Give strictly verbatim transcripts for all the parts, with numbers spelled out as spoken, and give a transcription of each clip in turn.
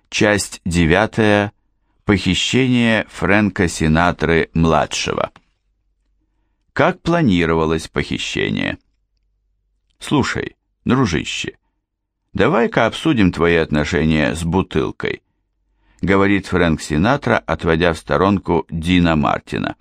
Часть девятая. Похищение Фрэнка Синатры-младшего. Как планировалось похищение? Слушай, дружище, давай-ка обсудим твои отношения с бутылкой, говорит Фрэнк Синатра, отводя в сторонку Дина Мартина.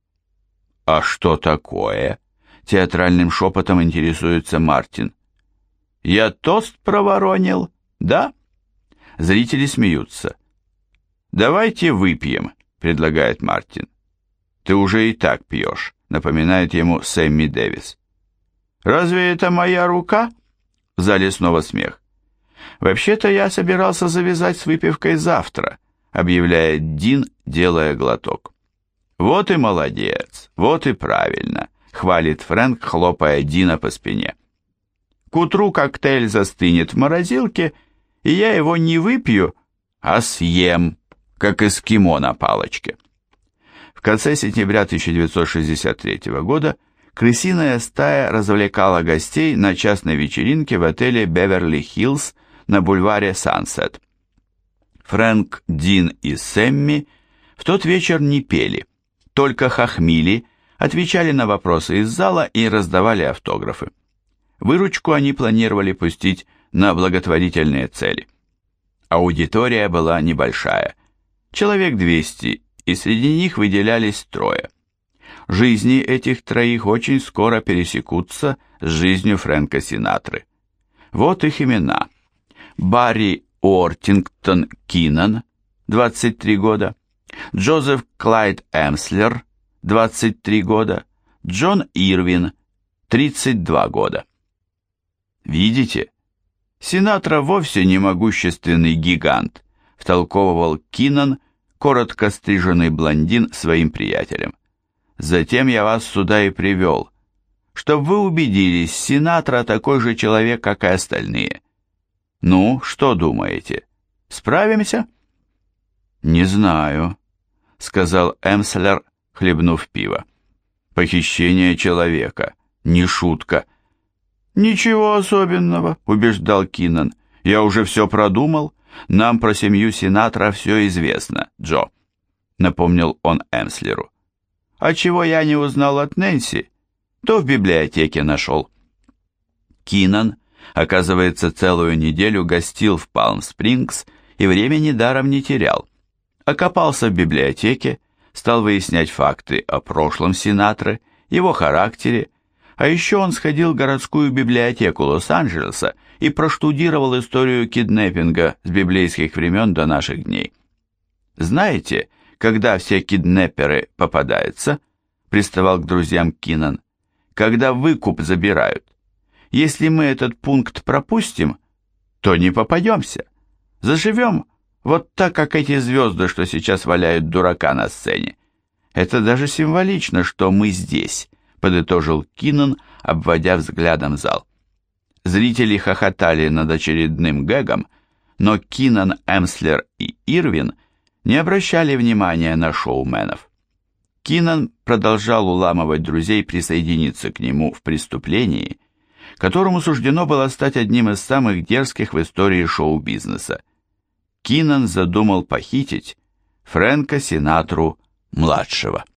А что такое? Театральным шепотом интересуется Мартин. Я тост проворонил, да? Зрители смеются. «Давайте выпьем», — предлагает Мартин. «Ты уже и так пьешь», — напоминает ему Сэмми Дэвис. «Разве это моя рука?» В зале снова смех. «Вообще-то я собирался завязать с выпивкой завтра», — объявляет Дин, делая глоток. «Вот и молодец, вот и правильно», — хвалит Фрэнк, хлопая Дина по спине. «К утру коктейль застынет в морозилке, и я его не выпью, а съем, как эскимо на палочке». В конце сентября тысяча девятьсот шестьдесят третьего года крысиная стая развлекала гостей на частной вечеринке в отеле «Беверли-Хиллз» на бульваре Сансет. Фрэнк, Дин и Сэмми в тот вечер не пели, только хохмили, отвечали на вопросы из зала и раздавали автографы. Выручку они планировали пустить на благотворительные цели. Аудитория была небольшая, человек двести, и среди них выделялись трое. Жизни этих троих очень скоро пересекутся с жизнью Фрэнка Синатры. Вот их имена. Барри Уортингтон Кинан, двадцать три года, Джозеф Клайд Эмслер, двадцать три года, Джон Ирвин, тридцать два года. Видите? Синатра вовсе не могущественный гигант, втолковывал Кинан, коротко стриженный блондин, своим приятелям. Затем я вас сюда и привел, чтобы вы убедились, Синатра такой же человек, как и остальные. Ну, что думаете, справимся? Не знаю, сказал Эмслер, хлебнув пиво. Похищение человека, не шутка. «Ничего особенного», — убеждал Кинан. «Я уже все продумал. Нам про семью Синатра все известно, Джо», — напомнил он Эмслеру. «А чего я не узнал от Нэнси, то в библиотеке нашел». Кинан, оказывается, целую неделю гостил в Палм-Спрингс и времени даром не терял. Окопался в библиотеке, стал выяснять факты о прошлом Синатры, его характере, а еще он сходил в городскую библиотеку Лос-Анджелеса и проштудировал историю киднеппинга с библейских времен до наших дней. «Знаете, когда все киднепперы попадаются?» — приставал к друзьям Кинан. «Когда выкуп забирают. Если мы этот пункт пропустим, то не попадемся. Заживем вот так, как эти звезды, что сейчас валяют дурака на сцене. Это даже символично, что мы здесь», — подытожил Кинан, обводя взглядом зал. Зрители хохотали над очередным гэгом, но Кинан, Эмслер и Ирвин не обращали внимания на шоуменов. Кинан продолжал уламывать друзей присоединиться к нему в преступлении, которому суждено было стать одним из самых дерзких в истории шоу-бизнеса. Кинан задумал похитить Фрэнка Синатру-младшего.